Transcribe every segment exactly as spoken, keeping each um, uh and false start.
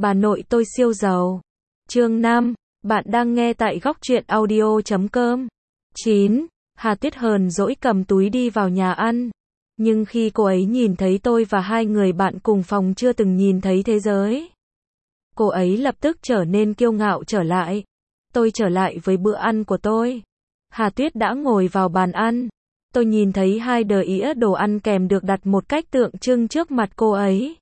Bà nội tôi siêu giàu. Chương năm, bạn đang nghe tại góc truyện audio chấm com. chín. Hà Tuyết hờn dỗi cầm túi đi vào nhà ăn. Nhưng khi cô ấy nhìn thấy tôi và hai người bạn cùng phòng chưa từng nhìn thấy thế giới, cô ấy lập tức trở nên kiêu ngạo trở lại. Tôi trở lại với bữa ăn của tôi. Hà Tuyết đã ngồi vào bàn ăn. Tôi nhìn thấy hai đĩa đồ ăn kèm được đặt một cách tượng trưng trước mặt cô ấy.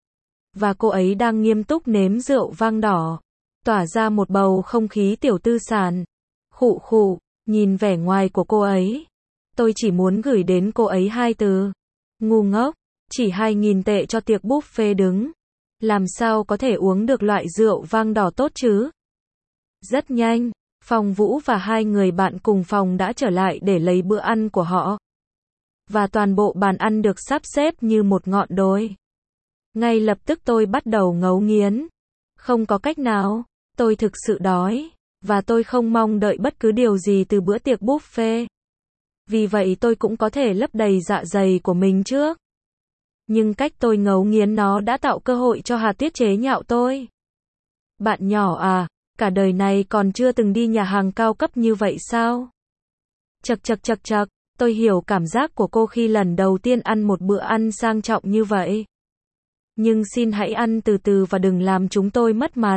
Và cô ấy đang nghiêm túc nếm rượu vang đỏ, tỏa ra một bầu không khí tiểu tư sản. Khụ khụ, nhìn vẻ ngoài của cô ấy, tôi chỉ muốn gửi đến cô ấy hai từ: ngu ngốc. Chỉ hai nghìn tệ cho tiệc buffet đứng. Làm sao có thể uống được loại rượu vang đỏ tốt chứ? Rất nhanh, Phong Vũ và hai người bạn cùng phòng đã trở lại để lấy bữa ăn của họ. Và toàn bộ bàn ăn được sắp xếp như một ngọn đồi. Ngay lập tức tôi bắt đầu ngấu nghiến. Không có cách nào, tôi thực sự đói, và tôi không mong đợi bất cứ điều gì từ bữa tiệc buffet. Vì vậy tôi cũng có thể lấp đầy dạ dày của mình trước. Nhưng cách tôi ngấu nghiến nó đã tạo cơ hội cho Hà Tuyết chế nhạo tôi. Bạn nhỏ à, cả đời này còn chưa từng đi nhà hàng cao cấp như vậy sao? Chậc chậc chậc chậc, tôi hiểu cảm giác của cô khi lần đầu tiên ăn một bữa ăn sang trọng như vậy. Nhưng xin hãy ăn từ từ và đừng làm chúng tôi mất mặt.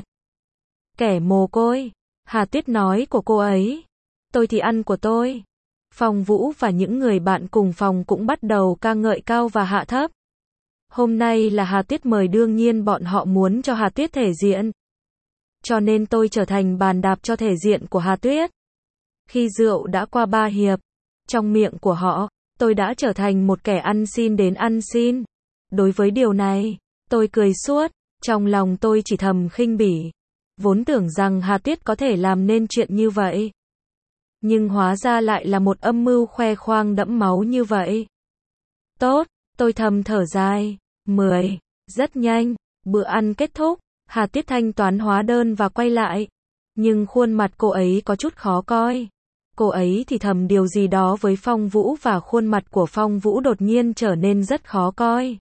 Kẻ mồ côi, Hà Tuyết nói của cô ấy. Tôi thì ăn của tôi. Phong Vũ và những người bạn cùng phòng cũng bắt đầu ca ngợi cao và hạ thấp. Hôm nay là Hà Tuyết mời, đương nhiên bọn họ muốn cho Hà Tuyết thể diện. Cho nên tôi trở thành bàn đạp cho thể diện của Hà Tuyết. Khi rượu đã qua ba hiệp, trong miệng của họ, tôi đã trở thành một kẻ ăn xin đến ăn xin. Đối với điều này, tôi cười suốt, trong lòng tôi chỉ thầm khinh bỉ. Vốn tưởng rằng Hà Tuyết có thể làm nên chuyện như vậy. Nhưng hóa ra lại là một âm mưu khoe khoang đẫm máu như vậy. Tốt, tôi thầm thở dài. mười. Rất nhanh, bữa ăn kết thúc, Hà Tuyết thanh toán hóa đơn và quay lại. Nhưng khuôn mặt cô ấy có chút khó coi. Cô ấy thì thầm điều gì đó với Phong Vũ và khuôn mặt của Phong Vũ đột nhiên trở nên rất khó coi.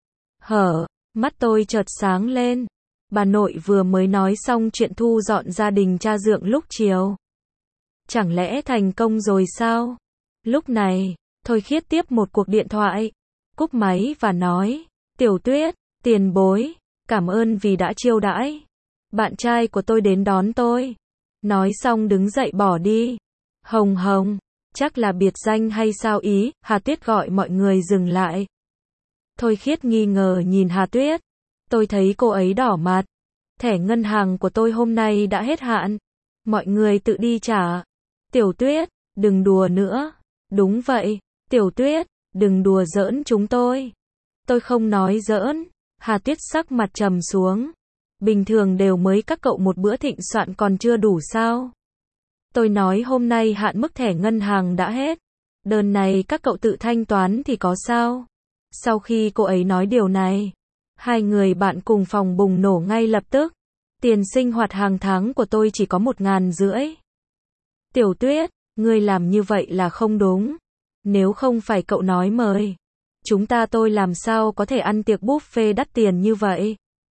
Hở, mắt tôi chợt sáng lên. Bà nội vừa mới nói xong chuyện thu dọn gia đình cha dượng lúc chiều. Chẳng lẽ thành công rồi sao? Lúc này, Thôi Khiết tiếp một cuộc điện thoại, cúp máy và nói: Tiểu Tuyết, tiền bối, cảm ơn vì đã chiêu đãi. Bạn trai của tôi đến đón tôi. Nói xong đứng dậy bỏ đi. Hồng Hồng, chắc là biệt danh hay sao ý? Hà Tuyết gọi mọi người dừng lại. Thôi Khiết nghi ngờ nhìn Hà Tuyết. Tôi thấy cô ấy đỏ mặt. Thẻ ngân hàng của tôi hôm nay đã hết hạn. Mọi người tự đi trả. Tiểu Tuyết, đừng đùa nữa. Đúng vậy, Tiểu Tuyết, đừng đùa giỡn chúng tôi. Tôi không nói giỡn. Hà Tuyết sắc mặt trầm xuống. Bình thường đều mới các cậu một bữa thịnh soạn còn chưa đủ sao? Tôi nói hôm nay hạn mức thẻ ngân hàng đã hết. Đợt này các cậu tự thanh toán thì có sao? Sau khi cô ấy nói điều này, hai người bạn cùng phòng bùng nổ ngay lập tức. Tiền sinh hoạt hàng tháng của tôi chỉ có một ngàn rưỡi. Tiểu Tuyết, ngươi làm như vậy là không đúng. Nếu không phải cậu nói mời, chúng ta tôi làm sao có thể ăn tiệc buffet đắt tiền như vậy?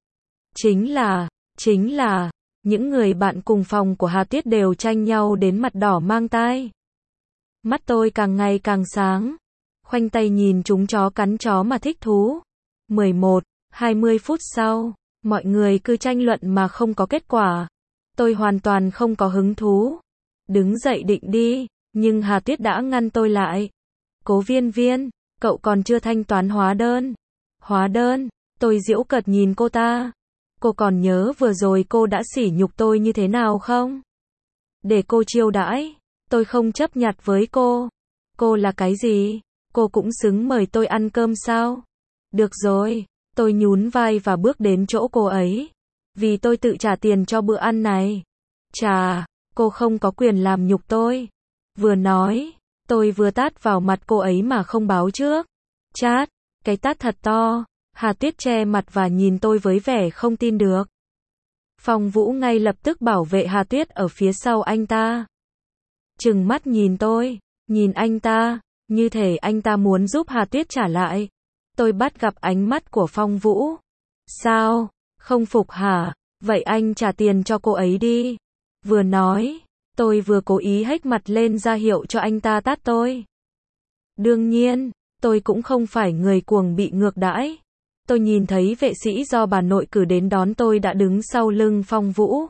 Chính là, chính là, những người bạn cùng phòng của Hà Tuyết đều tranh nhau đến mặt đỏ mang tai. Mắt tôi càng ngày càng sáng. Khoanh tay nhìn chúng chó cắn chó mà thích thú. mười một, hai mươi phút sau, mọi người cứ tranh luận mà không có kết quả. Tôi hoàn toàn không có hứng thú. Đứng dậy định đi, nhưng Hà Tuyết đã ngăn tôi lại. Cố Viên Viên, cậu còn chưa thanh toán hóa đơn. Hóa đơn, tôi giễu cợt nhìn cô ta. Cô còn nhớ vừa rồi cô đã sỉ nhục tôi như thế nào không? Để cô chiêu đãi, tôi không chấp nhặt với cô. Cô là cái gì? Cô cũng xứng mời tôi ăn cơm sao? Được rồi, tôi nhún vai và bước đến chỗ cô ấy. Vì tôi tự trả tiền cho bữa ăn này. Chà, cô không có quyền làm nhục tôi. Vừa nói, tôi vừa tát vào mặt cô ấy mà không báo trước. Chát, cái tát thật to. Hà Tuyết che mặt và nhìn tôi với vẻ không tin được. Phong Vũ ngay lập tức bảo vệ Hà Tuyết ở phía sau anh ta. Trừng mắt nhìn tôi, nhìn anh ta, như thể anh ta muốn giúp Hà Tuyết trả lại. Tôi bắt gặp ánh mắt của Phong Vũ. Sao? Không phục hả? Vậy anh trả tiền cho cô ấy đi. Vừa nói, tôi vừa cố ý hếch mặt lên ra hiệu cho anh ta tát tôi. Đương nhiên, tôi cũng không phải người cuồng bị ngược đãi. Tôi nhìn thấy vệ sĩ do bà nội cử đến đón tôi đã đứng sau lưng Phong Vũ.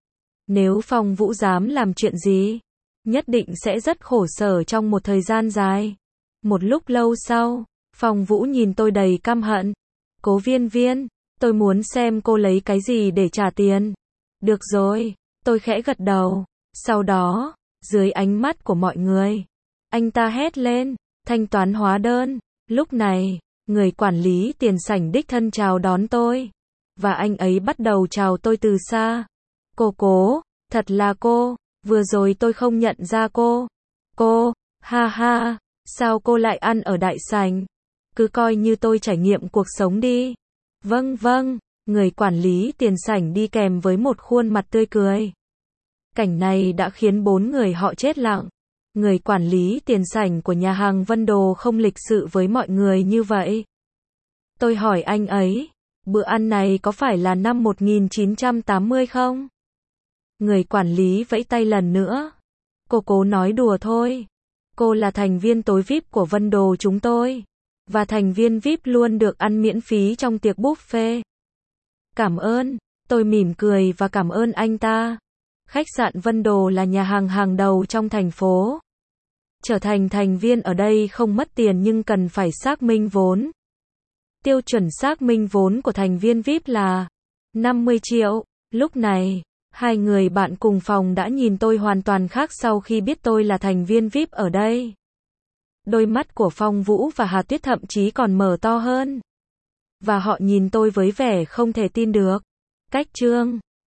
Nếu Phong Vũ dám làm chuyện gì, nhất định sẽ rất khổ sở trong một thời gian dài. Một lúc lâu sau, Phong Vũ nhìn tôi đầy căm hận. Cố Viên Viên, tôi muốn xem cô lấy cái gì để trả tiền. Được rồi, tôi khẽ gật đầu. Sau đó, dưới ánh mắt của mọi người, anh ta hét lên, thanh toán hóa đơn. Lúc này, người quản lý tiền sảnh đích thân chào đón tôi. Và anh ấy bắt đầu chào tôi từ xa. Cô Cố, thật là cô, vừa rồi tôi không nhận ra cô. Cô, ha ha, sao cô lại ăn ở đại sảnh? Cứ coi như tôi trải nghiệm cuộc sống đi. Vâng vâng, người quản lý tiền sảnh đi kèm với một khuôn mặt tươi cười. Cảnh này đã khiến bốn người họ chết lặng. Người quản lý tiền sảnh của nhà hàng Vân Đồ không lịch sự với mọi người như vậy. Tôi hỏi anh ấy, bữa ăn này có phải là năm một nghìn chín trăm tám mươi không? Người quản lý vẫy tay lần nữa. Cô Cố nói đùa thôi. Cô là thành viên tối vi ai pi của Vân Đồ chúng tôi. Và thành viên vi ai pi luôn được ăn miễn phí trong tiệc buffet. Cảm ơn, tôi mỉm cười và cảm ơn anh ta. Khách sạn Vân Đồ là nhà hàng hàng đầu trong thành phố. Trở thành thành viên ở đây không mất tiền nhưng cần phải xác minh vốn. Tiêu chuẩn xác minh vốn của thành viên vi ai pi là năm mươi triệu. Lúc này, hai người bạn cùng phòng đã nhìn tôi hoàn toàn khác sau khi biết tôi là thành viên vi ai pi ở đây. Đôi mắt của Phong Vũ và Hà Tuyết thậm chí còn mở to hơn. Và họ nhìn tôi với vẻ không thể tin được. Cách chương